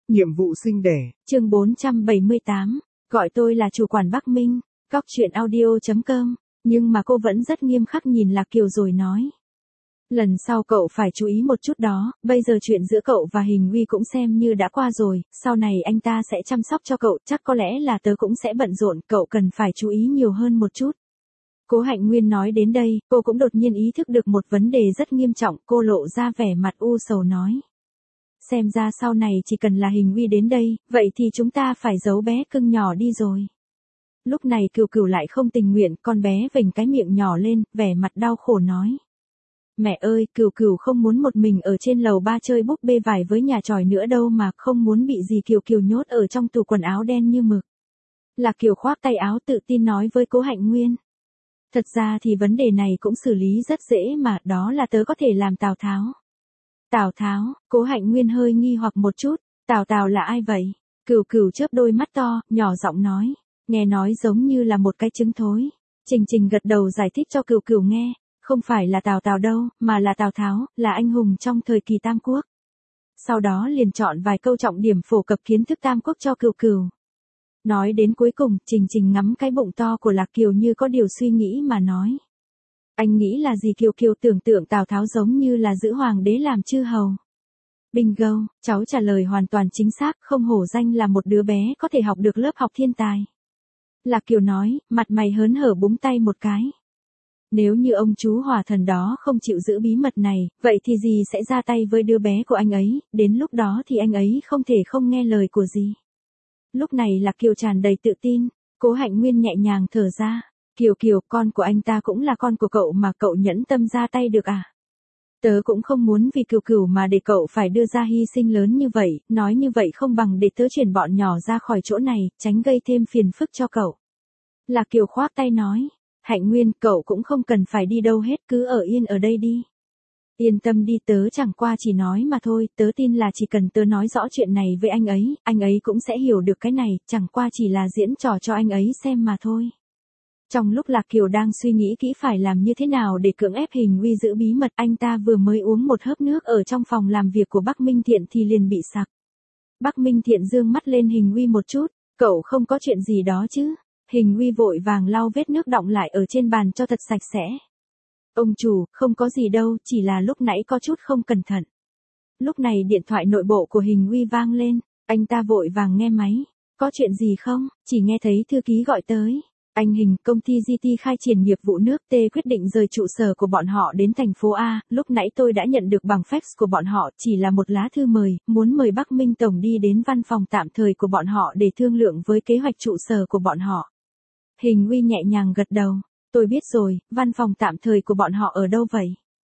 Nhiệm vụ sinh đẻ. Chương 478, gọi tôi là chủ quản Bắc Minh, cóc truyện audio.com, nhưng mà cô vẫn rất nghiêm khắc nhìn Lạc Kiều rồi nói. Lần sau cậu phải chú ý một chút đó, bây giờ chuyện giữa cậu và Hình Uy cũng xem như đã qua rồi, sau này anh ta sẽ chăm sóc cho cậu, chắc có lẽ là tớ cũng sẽ bận rộn, cậu cần phải chú ý nhiều hơn một chút. Cố Hạnh Nguyên nói đến đây, cô cũng đột nhiên ý thức được một vấn đề rất nghiêm trọng, cô lộ ra vẻ mặt u sầu nói. Xem ra sau này chỉ cần là Hình Uy đến đây, vậy thì chúng ta phải giấu bé cưng nhỏ đi rồi. Lúc này Cừu Cừu lại không tình nguyện, con bé vểnh cái miệng nhỏ lên, vẻ mặt đau khổ nói. Mẹ ơi, Cừu Cừu không muốn một mình ở trên lầu 3 chơi búp bê vải với nhà tròi nữa đâu mà, không muốn bị gì Kiều Kiều nhốt ở trong tủ quần áo đen như mực. Lạc Kiều khoác tay áo tự tin nói với Cố Hạnh Nguyên. Thật ra thì vấn đề này cũng xử lý rất dễ mà, đó là tớ có thể làm Tào Tháo. Tào Tháo, Cố Hạnh Nguyên hơi nghi hoặc một chút, Tào Tào là ai vậy? Cừu Cừu chớp đôi mắt to, nhỏ giọng nói, nghe nói giống như là một cái trứng thối. Trình Trình gật đầu giải thích cho Cừu Cừu nghe, không phải là Tào Tào đâu, mà là Tào Tháo, là anh hùng trong thời kỳ Tam Quốc. Sau đó liền chọn vài câu trọng điểm phổ cập kiến thức Tam Quốc cho Cừu Cừu. Nói đến cuối cùng, Trình Trình ngắm cái bụng to của Lạc Kiều như có điều suy nghĩ mà nói. Anh nghĩ là gì? Kiều Kiều tưởng tượng Tào Tháo giống như là giữ hoàng đế làm chư hầu. Bingo, cháu trả lời hoàn toàn chính xác, không hổ danh là một đứa bé có thể học được lớp học thiên tài. Lạc Kiều nói, mặt mày hớn hở búng tay một cái. Nếu như ông chú Hỏa Thần đó không chịu giữ bí mật này, vậy thì gì sẽ ra tay với đứa bé của anh ấy, đến lúc đó thì anh ấy không thể không nghe lời của gì. Lúc này Lạc Kiều tràn đầy tự tin, Cố Hạnh Nguyên nhẹ nhàng thở ra. Kiều Kiều, con của anh ta cũng là con của cậu mà cậu nhẫn tâm ra tay được à? Tớ cũng không muốn vì Cừu Cừu mà để cậu phải đưa ra hy sinh lớn như vậy, nói như vậy không bằng để tớ chuyển bọn nhỏ ra khỏi chỗ này, tránh gây thêm phiền phức cho cậu. Lạc Kiều khoác tay nói, Hạnh Nguyên, cậu cũng không cần phải đi đâu hết, cứ ở yên ở đây đi. Yên tâm đi, tớ chẳng qua chỉ nói mà thôi, tớ tin là chỉ cần tớ nói rõ chuyện này với anh ấy cũng sẽ hiểu được cái này, chẳng qua chỉ là diễn trò cho anh ấy xem mà thôi. Trong lúc Lạc Kiều đang suy nghĩ kỹ phải làm như thế nào để cưỡng ép Hình Uy giữ bí mật, anh ta vừa mới uống một hớp nước ở trong phòng làm việc của Bắc Minh Thiện thì liền bị sặc. Bắc Minh Thiện dương mắt lên Hình Uy một chút, cậu không có chuyện gì đó chứ? Hình Uy vội vàng lau vết nước đọng lại ở trên bàn cho thật sạch sẽ. Ông chủ, không có gì đâu, chỉ là lúc nãy có chút không cẩn thận. Lúc này điện thoại nội bộ của Hình Uy vang lên, anh ta vội vàng nghe máy. Có chuyện gì không? Chỉ nghe thấy thư ký gọi tới. Anh Hình, công ty GT khai triển nghiệp vụ nước T quyết định rời trụ sở của bọn họ đến thành phố A, lúc nãy tôi đã nhận được bằng fax của bọn họ, chỉ là một lá thư mời, muốn mời Bắc Minh Tổng đi đến văn phòng tạm thời của bọn họ để thương lượng với kế hoạch trụ sở của bọn họ. Hình Uy nhẹ nhàng gật đầu, tôi biết rồi, văn phòng tạm thời của bọn họ ở đâu vậy?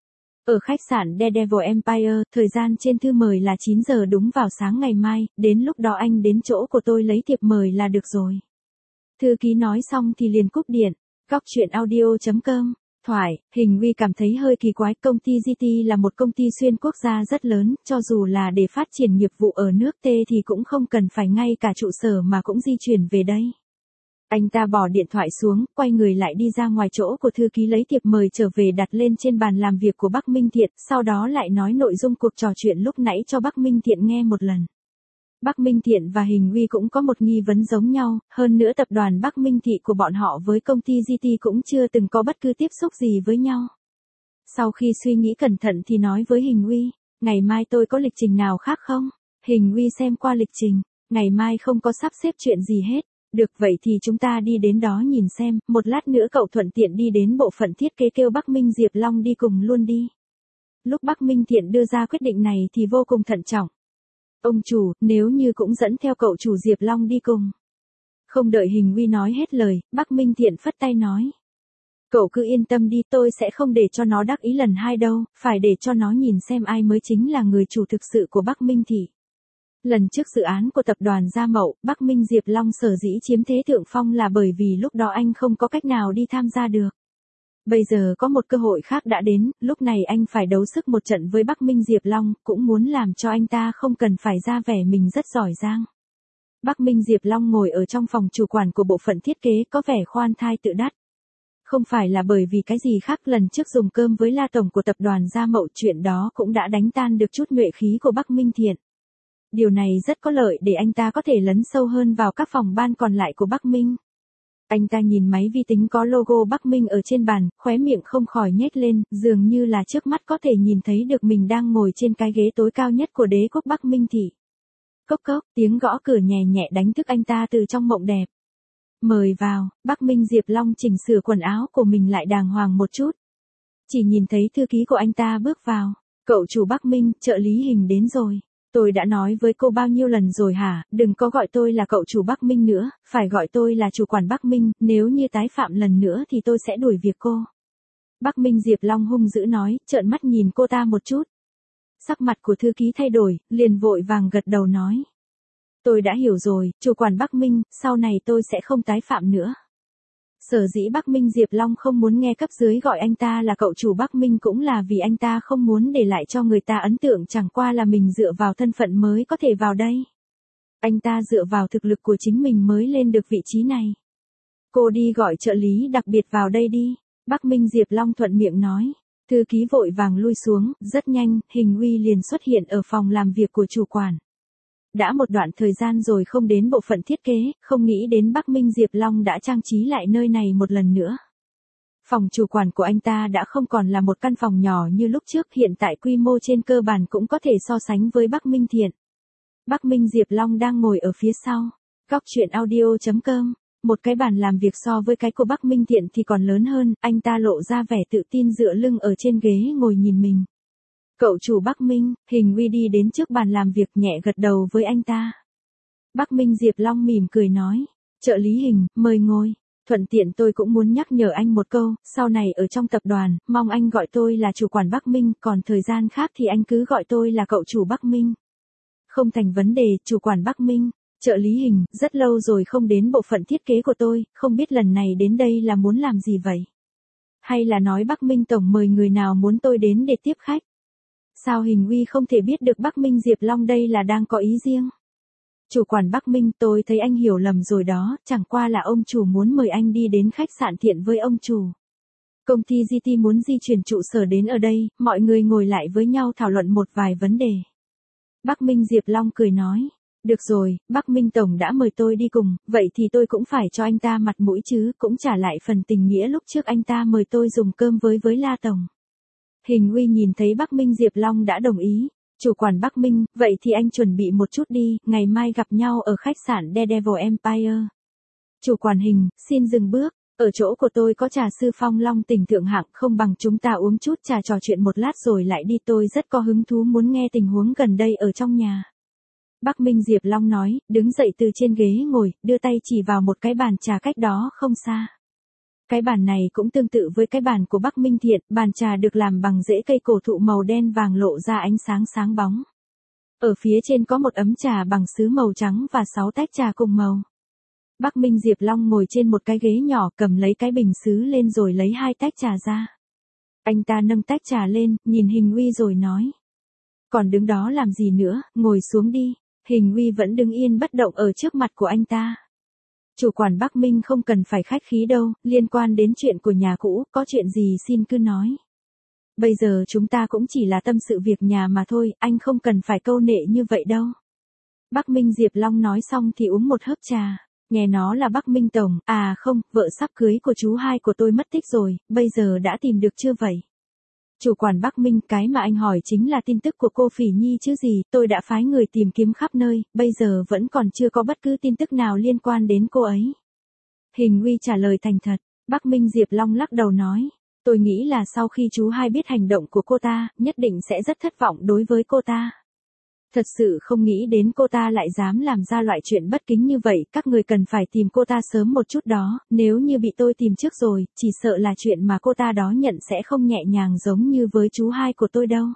Ở khách sạn Daredevil Empire, thời gian trên thư mời là 9 giờ đúng vào sáng ngày mai, đến lúc đó anh đến chỗ của tôi lấy thiệp mời là được rồi. Thư ký nói xong thì liền cúp điện. Cóc truyện audio.com. Thoại, Hình Uy cảm thấy hơi kỳ quái, công ty GT là một công ty xuyên quốc gia rất lớn, cho dù là để phát triển nghiệp vụ ở nước T thì cũng không cần phải ngay cả trụ sở mà cũng di chuyển về đây. Anh ta bỏ điện thoại xuống, quay người lại đi ra ngoài chỗ của thư ký lấy thiệp mời trở về đặt lên trên bàn làm việc của Bắc Minh Thiện, sau đó lại nói nội dung cuộc trò chuyện lúc nãy cho Bắc Minh Thiện nghe một lần. Bắc Minh Thiện và Hình Uy cũng có một nghi vấn giống nhau, hơn nữa tập đoàn Bắc Minh Thị của bọn họ với công ty GT cũng chưa từng có bất cứ tiếp xúc gì với nhau. Sau khi suy nghĩ cẩn thận thì nói với Hình Uy, ngày mai tôi có lịch trình nào khác không? Hình Uy xem qua lịch trình, ngày mai không có sắp xếp chuyện gì hết. Được vậy thì chúng ta đi đến đó nhìn xem, một lát nữa cậu thuận tiện đi đến bộ phận thiết kế kêu Bắc Minh Diệp Long đi cùng luôn đi. Lúc Bắc Minh Thiện đưa ra quyết định này thì vô cùng thận trọng. Ông chủ, nếu như cũng dẫn theo cậu chủ Diệp Long đi cùng. Không đợi Hình Uy nói hết lời, Bắc Minh Thiện phất tay nói. Cậu cứ yên tâm đi, tôi sẽ không để cho nó đắc ý lần hai đâu, phải để cho nó nhìn xem ai mới chính là người chủ thực sự của Bắc Minh Thị. Lần trước dự án của tập đoàn Gia Mậu, Bắc Minh Diệp Long sở dĩ chiếm thế thượng phong là bởi vì lúc đó anh không có cách nào đi tham gia được. Bây giờ có một cơ hội khác đã đến, lúc này anh phải đấu sức một trận với Bắc Minh Diệp Long, cũng muốn làm cho anh ta không cần phải ra vẻ mình rất giỏi giang. Bắc Minh Diệp Long ngồi ở trong phòng chủ quản của bộ phận thiết kế có vẻ khoan thai tự đắc. Không phải là bởi vì cái gì khác, lần trước dùng cơm với La Tổng của tập đoàn Gia Mậu, chuyện đó cũng đã đánh tan được chút nhuệ khí của Bắc Minh Thiện. Điều này rất có lợi để anh ta có thể lấn sâu hơn vào các phòng ban còn lại của Bắc Minh. Anh ta nhìn máy vi tính có logo Bắc Minh ở trên bàn, khóe miệng không khỏi nhếch lên, dường như là trước mắt có thể nhìn thấy được mình đang ngồi trên cái ghế tối cao nhất của đế quốc Bắc Minh thị. Cốc cốc, tiếng gõ cửa nhẹ nhẹ đánh thức anh ta từ trong mộng đẹp. Mời vào, Bắc Minh Diệp Long chỉnh sửa quần áo của mình lại đàng hoàng một chút. Chỉ nhìn thấy thư ký của anh ta bước vào. Cậu chủ Bắc Minh, trợ lý Hình đến rồi. Tôi đã nói với cô bao nhiêu lần rồi hả, đừng có gọi tôi là cậu chủ Bắc Minh nữa, phải gọi tôi là chủ quản Bắc Minh, nếu như tái phạm lần nữa thì tôi sẽ đuổi việc cô. Bắc Minh Diệp Long hung dữ nói, trợn mắt nhìn cô ta một chút. Sắc mặt của thư ký thay đổi, liền vội vàng gật đầu nói. Tôi đã hiểu rồi, chủ quản Bắc Minh, sau này tôi sẽ không tái phạm nữa. Sở dĩ Bắc Minh Diệp Long không muốn nghe cấp dưới gọi anh ta là cậu chủ Bắc Minh cũng là vì anh ta không muốn để lại cho người ta ấn tượng chẳng qua là mình dựa vào thân phận mới có thể vào đây. Anh ta dựa vào thực lực của chính mình mới lên được vị trí này. Cô đi gọi trợ lý đặc biệt vào đây đi. Bắc Minh Diệp Long thuận miệng nói. Thư ký vội vàng lui xuống, rất nhanh, Hình Uy liền xuất hiện ở phòng làm việc của chủ quản. Đã một đoạn thời gian rồi không đến bộ phận thiết kế, không nghĩ đến Bắc Minh Diệp Long đã trang trí lại nơi này một lần nữa. Phòng chủ quản của anh ta đã không còn là một căn phòng nhỏ như lúc trước, hiện tại quy mô trên cơ bản cũng có thể so sánh với Bắc Minh Thiện. Bắc Minh Diệp Long đang ngồi ở phía sau. Góc truyện audio.com. Một cái bàn làm việc so với cái của Bắc Minh Thiện thì còn lớn hơn, anh ta lộ ra vẻ tự tin dựa lưng ở trên ghế ngồi nhìn mình. Cậu chủ Bắc Minh, Hình Uy đi đến trước bàn làm việc nhẹ gật đầu với anh ta. Bắc Minh Diệp Long mỉm cười nói, trợ lý Hình, mời ngồi. Thuận tiện tôi cũng muốn nhắc nhở anh một câu, sau này ở trong tập đoàn, mong anh gọi tôi là chủ quản Bắc Minh, còn thời gian khác thì anh cứ gọi tôi là cậu chủ Bắc Minh. Không thành vấn đề, chủ quản Bắc Minh. Trợ lý Hình, rất lâu rồi không đến bộ phận thiết kế của tôi, không biết lần này đến đây là muốn làm gì vậy? Hay là nói Bắc Minh Tổng mời người nào muốn tôi đến để tiếp khách? Sao Hình Uy không thể biết được Bắc Minh Diệp Long đây là đang có ý riêng? Chủ quản Bắc Minh, tôi thấy anh hiểu lầm rồi đó, chẳng qua là ông chủ muốn mời anh đi đến khách sạn Thiện với ông chủ. Công ty GT muốn di chuyển trụ sở đến ở đây, mọi người ngồi lại với nhau thảo luận một vài vấn đề. Bắc Minh Diệp Long cười nói, được rồi, Bắc Minh Tổng đã mời tôi đi cùng, vậy thì tôi cũng phải cho anh ta mặt mũi chứ, cũng trả lại phần tình nghĩa lúc trước anh ta mời tôi dùng cơm với La Tổng. Hình Uy nhìn thấy Bắc Minh Diệp Long đã đồng ý. Chủ quản Bắc Minh, vậy thì anh chuẩn bị một chút đi, ngày mai gặp nhau ở khách sạn Daredevil Empire. Chủ quản Hình, xin dừng bước, ở chỗ của tôi có trà sư Phong Long Tỉnh thượng hạng, không bằng chúng ta uống chút trà trò chuyện một lát rồi lại đi, tôi rất có hứng thú muốn nghe tình huống gần đây ở trong nhà. Bắc Minh Diệp Long nói, đứng dậy từ trên ghế ngồi, đưa tay chỉ vào một cái bàn trà cách đó không xa. Cái bàn này cũng tương tự với cái bàn của Bắc Minh Thiện, bàn trà được làm bằng rễ cây cổ thụ màu đen vàng lộ ra ánh sáng sáng bóng. Ở phía trên có một ấm trà bằng sứ màu trắng và 6 tách trà cùng màu. Bắc Minh Diệp Long ngồi trên một cái ghế nhỏ, cầm lấy cái bình sứ lên rồi lấy 2 tách trà ra. Anh ta nâng tách trà lên, nhìn Hình Uy rồi nói. Còn đứng đó làm gì nữa, ngồi xuống đi. Hình Uy vẫn đứng yên bất động ở trước mặt của anh ta. Chủ quản Bắc Minh không cần phải khách khí đâu, liên quan đến chuyện của nhà cũ, có chuyện gì xin cứ nói. Bây giờ chúng ta cũng chỉ là tâm sự việc nhà mà thôi, anh không cần phải câu nệ như vậy đâu. Bắc Minh Diệp Long nói xong thì uống một hớp trà, nghe nó là Bắc Minh Tổng, à không, vợ sắp cưới của chú hai của tôi mất tích rồi, bây giờ đã tìm được chưa vậy? Chủ quản Bắc Minh, cái mà anh hỏi chính là tin tức của cô Phỉ Nhi chứ gì, tôi đã phái người tìm kiếm khắp nơi, bây giờ vẫn còn chưa có bất cứ tin tức nào liên quan đến cô ấy. Hình Uy trả lời thành thật, Bắc Minh Diệp Long lắc đầu nói, tôi nghĩ là sau khi chú hai biết hành động của cô ta, nhất định sẽ rất thất vọng đối với cô ta. Thật sự không nghĩ đến cô ta lại dám làm ra loại chuyện bất kính như vậy, các người cần phải tìm cô ta sớm một chút đó, nếu như bị tôi tìm trước rồi, chỉ sợ là chuyện mà cô ta đó nhận sẽ không nhẹ nhàng giống như với chú hai của tôi đâu.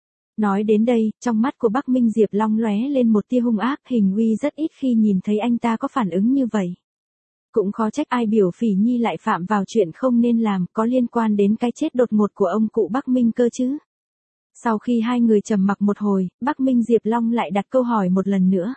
Nói đến đây, trong mắt của Bắc Minh Diệp Long lóe lên một tia hung ác, Hình Uy rất ít khi nhìn thấy anh ta có phản ứng như vậy. Cũng khó trách ai biểu Phỉ Nhi lại phạm vào chuyện không nên làm, có liên quan đến cái chết đột ngột của ông cụ Bắc Minh cơ chứ. Sau khi hai người trầm mặc một hồi, Bắc Minh Diệp Long lại đặt câu hỏi một lần nữa.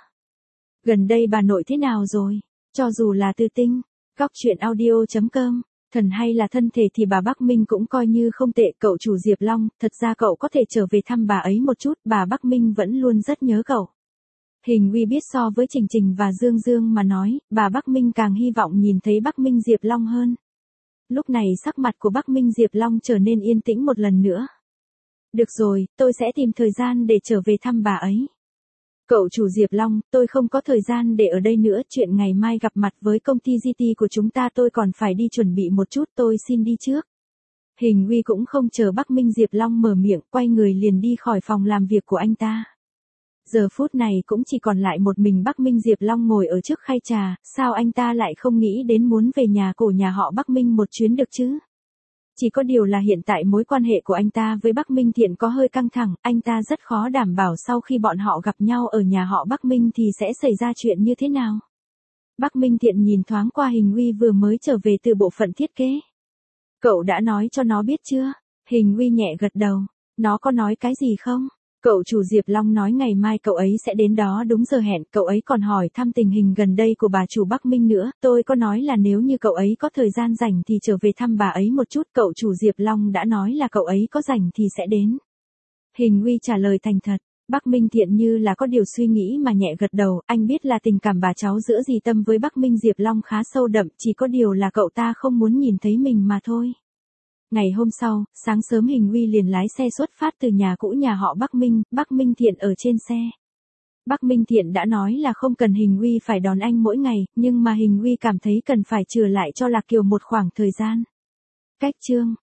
Gần đây bà nội thế nào rồi? Cho dù là Tư Tinh, góc truyện audio.com, thần hay là thân thể thì bà Bắc Minh cũng coi như không tệ. Cậu chủ Diệp Long, thật ra cậu có thể trở về thăm bà ấy một chút, bà Bắc Minh vẫn luôn rất nhớ cậu. Hình Uy biết so với Trình Trình và Dương Dương mà nói, bà Bắc Minh càng hy vọng nhìn thấy Bắc Minh Diệp Long hơn. Lúc này sắc mặt của Bắc Minh Diệp Long trở nên yên tĩnh một lần nữa. Được rồi, tôi sẽ tìm thời gian để trở về thăm bà ấy. Cậu chủ Diệp Long, tôi không có thời gian để ở đây nữa, chuyện ngày mai gặp mặt với công ty GT của chúng ta tôi còn phải đi chuẩn bị một chút, tôi xin đi trước. Hình Uy cũng không chờ Bắc Minh Diệp Long mở miệng, quay người liền đi khỏi phòng làm việc của anh ta. Giờ phút này cũng chỉ còn lại một mình Bắc Minh Diệp Long ngồi ở trước khay trà, sao anh ta lại không nghĩ đến muốn về nhà cổ nhà họ Bắc Minh một chuyến được chứ? Chỉ có điều là hiện tại mối quan hệ của anh ta với Bắc Minh Thiện có hơi căng thẳng, anh ta rất khó đảm bảo sau khi bọn họ gặp nhau ở nhà họ Bắc Minh thì sẽ xảy ra chuyện như thế nào. Bắc Minh Thiện nhìn thoáng qua Hình Uy vừa mới trở về từ bộ phận thiết kế. Cậu đã nói cho nó biết chưa? Hình Uy nhẹ gật đầu. Nó có nói cái gì không? Cậu chủ Diệp Long nói ngày mai cậu ấy sẽ đến đó đúng giờ hẹn, cậu ấy còn hỏi thăm tình hình gần đây của bà chủ Bắc Minh nữa, tôi có nói là nếu như cậu ấy có thời gian rảnh thì trở về thăm bà ấy một chút, cậu chủ Diệp Long đã nói là cậu ấy có rảnh thì sẽ đến. Hình Uy trả lời thành thật, Bắc Minh Thiện như là có điều suy nghĩ mà nhẹ gật đầu, anh biết là tình cảm bà cháu giữa dì Tâm với Bắc Minh Diệp Long khá sâu đậm, chỉ có điều là cậu ta không muốn nhìn thấy mình mà thôi. Ngày hôm sau, sáng sớm Hình Uy liền lái xe xuất phát từ nhà cũ nhà họ Bắc Minh Thiện ở trên xe. Bắc Minh Thiện đã nói là không cần Hình Uy phải đón anh mỗi ngày, nhưng mà Hình Uy cảm thấy cần phải trừ lại cho Lạc Kiều một khoảng thời gian. Cách chương